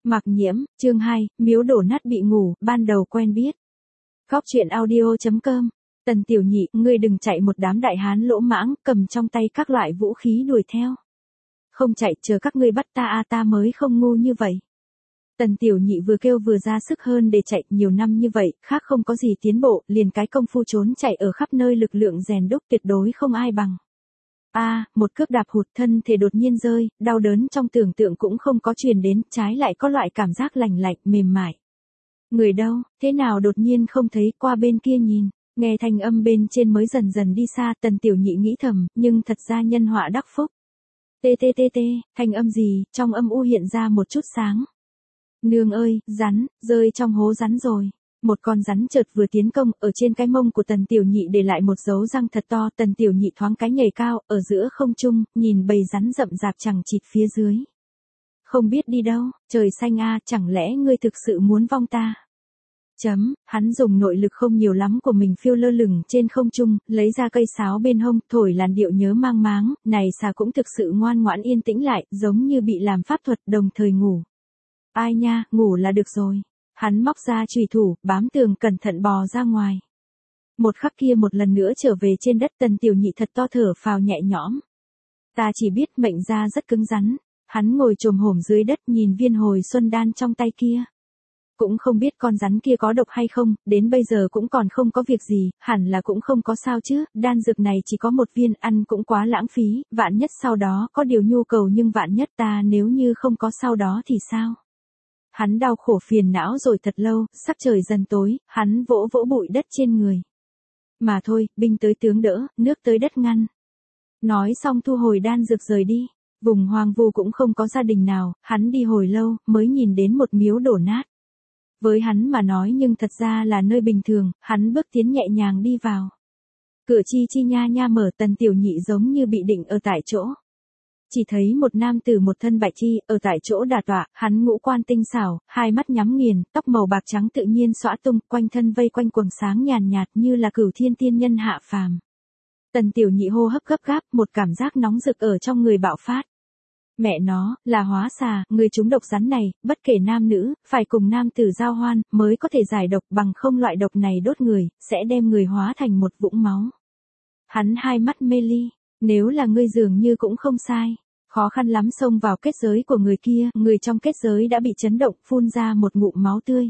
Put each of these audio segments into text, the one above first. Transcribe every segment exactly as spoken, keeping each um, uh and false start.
Mạc Nhiễm, chương hai, miếu đổ nát bị ngủ, ban đầu quen biết. Góc truyện audio chấm com. Tần Tiểu Nhị, ngươi đừng chạy một đám đại hán lỗ mãng, cầm trong tay các loại vũ khí đuổi theo. Không chạy, chờ các ngươi bắt ta a ta mới không ngu như vậy. Tần Tiểu Nhị vừa kêu vừa ra sức hơn để chạy, nhiều năm như vậy, khác không có gì tiến bộ, liền cái công phu trốn chạy ở khắp nơi lực lượng rèn đúc tuyệt đối không ai bằng. A, à, một cước đạp hụt, thân thể đột nhiên rơi, đau đớn trong tưởng tượng cũng không có truyền đến, trái lại có loại cảm giác lành lạnh, mềm mại. Người đâu, thế nào đột nhiên không thấy, qua bên kia nhìn, nghe thanh âm bên trên mới dần dần đi xa, Tần Tiểu Nhị nghĩ thầm, nhưng thật ra nhân họa đắc phúc. Tê tê tê tê, thanh âm gì, trong âm u hiện ra một chút sáng. Nương ơi, rắn, rơi trong hố rắn rồi. Một con rắn chợt vừa tiến công, ở trên cái mông của Tần Tiểu Nhị để lại một dấu răng thật to, Tần Tiểu Nhị thoáng cái nhảy cao, ở giữa không trung, nhìn bầy rắn rậm rạp chằng chịt phía dưới. Không biết đi đâu, trời xanh a, chẳng lẽ ngươi thực sự muốn vong ta? Chấm, hắn dùng nội lực không nhiều lắm của mình phiêu lơ lửng trên không trung, lấy ra cây sáo bên hông, thổi làn điệu nhớ mang máng, này xà cũng thực sự ngoan ngoãn yên tĩnh lại, giống như bị làm pháp thuật đồng thời ngủ. Ai nha, ngủ là được rồi. Hắn móc ra chùy thủ, bám tường cẩn thận bò ra ngoài. Một khắc kia một lần nữa trở về trên đất, Tần Tiểu Nhị thật to thở phào nhẹ nhõm. Ta chỉ biết mệnh ra rất cứng rắn. Hắn ngồi chồm hổm dưới đất nhìn viên hồi xuân đan trong tay kia. Cũng không biết con rắn kia có độc hay không, đến bây giờ cũng còn không có việc gì, hẳn là cũng không có sao chứ, đan dược này chỉ có một viên, ăn cũng quá lãng phí, vạn nhất sau đó có điều nhu cầu, nhưng vạn nhất ta nếu như không có sau đó thì sao? Hắn đau khổ phiền não rồi thật lâu, sắc trời dần tối, hắn vỗ vỗ bụi đất trên người. Mà thôi, binh tới tướng đỡ, nước tới đất ngăn. Nói xong thu hồi đan dược rời đi. Vùng hoang vu cũng không có gia đình nào, hắn đi hồi lâu, mới nhìn đến một miếu đổ nát. Với hắn mà nói nhưng thật ra là nơi bình thường, hắn bước tiến nhẹ nhàng đi vào. Cửa chi chi nha nha mở, Tần Tiểu Nhị giống như bị định ở tại chỗ. Chỉ thấy một nam tử một thân bạch chi, ở tại chỗ đà tọa, hắn ngũ quan tinh xảo, hai mắt nhắm nghiền, tóc màu bạc trắng tự nhiên xõa tung, quanh thân vây quanh quầng sáng nhàn nhạt như là cửu thiên tiên nhân hạ phàm. Tần Tiểu Nhị hô hấp gấp gáp, một cảm giác nóng rực ở trong người bạo phát. Mẹ nó, là hóa xà, người trúng độc rắn này, bất kể nam nữ, phải cùng nam tử giao hoan, mới có thể giải độc, bằng không loại độc này đốt người, sẽ đem người hóa thành một vũng máu. Hắn hai mắt mê ly. Nếu là ngươi dường như cũng không sai. Khó khăn lắm xông vào kết giới của người kia, người trong kết giới đã bị chấn động, phun ra một ngụm máu tươi.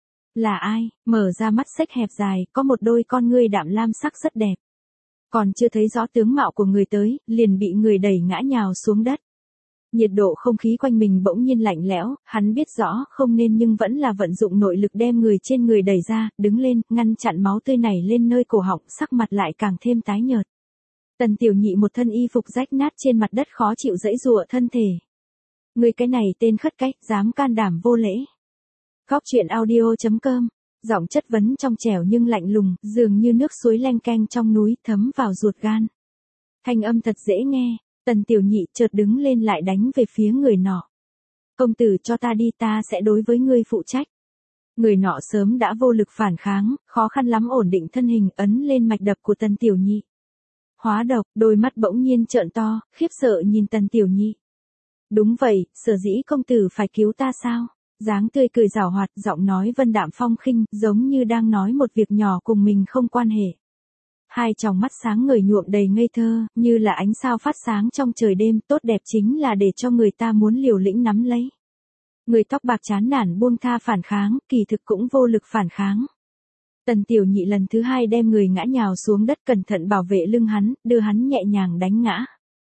Là ai? Mở ra mắt xếch hẹp dài, có một đôi con ngươi đạm lam sắc rất đẹp. Còn chưa thấy rõ tướng mạo của người tới, liền bị người đẩy ngã nhào xuống đất. Nhiệt độ không khí quanh mình bỗng nhiên lạnh lẽo, hắn biết rõ không nên nhưng vẫn là vận dụng nội lực đem người trên người đẩy ra, đứng lên, ngăn chặn máu tươi này lên nơi cổ họng, sắc mặt lại càng thêm tái nhợt. Tần Tiểu Nhị một thân y phục rách nát trên mặt đất khó chịu giãy giụa thân thể. Người cái này tên khất cái, dám can đảm vô lễ. Góc truyện audio chấm com. Giọng chất vấn trong trẻo nhưng lạnh lùng, dường như nước suối leng keng trong núi, thấm vào ruột gan. Thanh âm thật dễ nghe, Tần Tiểu Nhị chợt đứng lên lại đánh về phía người nọ. Công tử cho ta đi, ta sẽ đối với ngươi phụ trách. Người nọ sớm đã vô lực phản kháng, khó khăn lắm ổn định thân hình, ấn lên mạch đập của Tần Tiểu Nhị. Hóa độc, đôi mắt bỗng nhiên trợn to, khiếp sợ nhìn Tần Tiểu Nhị. Đúng vậy, sở dĩ công tử phải cứu ta sao? Dáng tươi cười giảo hoạt, giọng nói vân đạm phong khinh, giống như đang nói một việc nhỏ cùng mình không quan hệ. Hai tròng mắt sáng ngời nhuộm đầy ngây thơ, như là ánh sao phát sáng trong trời đêm, tốt đẹp chính là để cho người ta muốn liều lĩnh nắm lấy. Người tóc bạc chán nản buông tha phản kháng, kỳ thực cũng vô lực phản kháng. Tần Tiểu Nhị lần thứ hai đem người ngã nhào xuống đất, cẩn thận bảo vệ lưng hắn, đưa hắn nhẹ nhàng đánh ngã.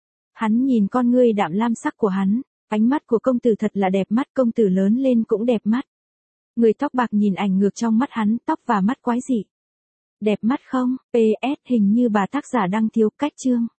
Hắn nhìn con ngươi đạm lam sắc của hắn, ánh mắt của công tử thật là đẹp mắt, công tử lớn lên cũng đẹp mắt. Người tóc bạc nhìn ảnh ngược trong mắt hắn, tóc và mắt quái dị. Đẹp mắt không? pê ét hình như bà tác giả đăng thiếu cách chương.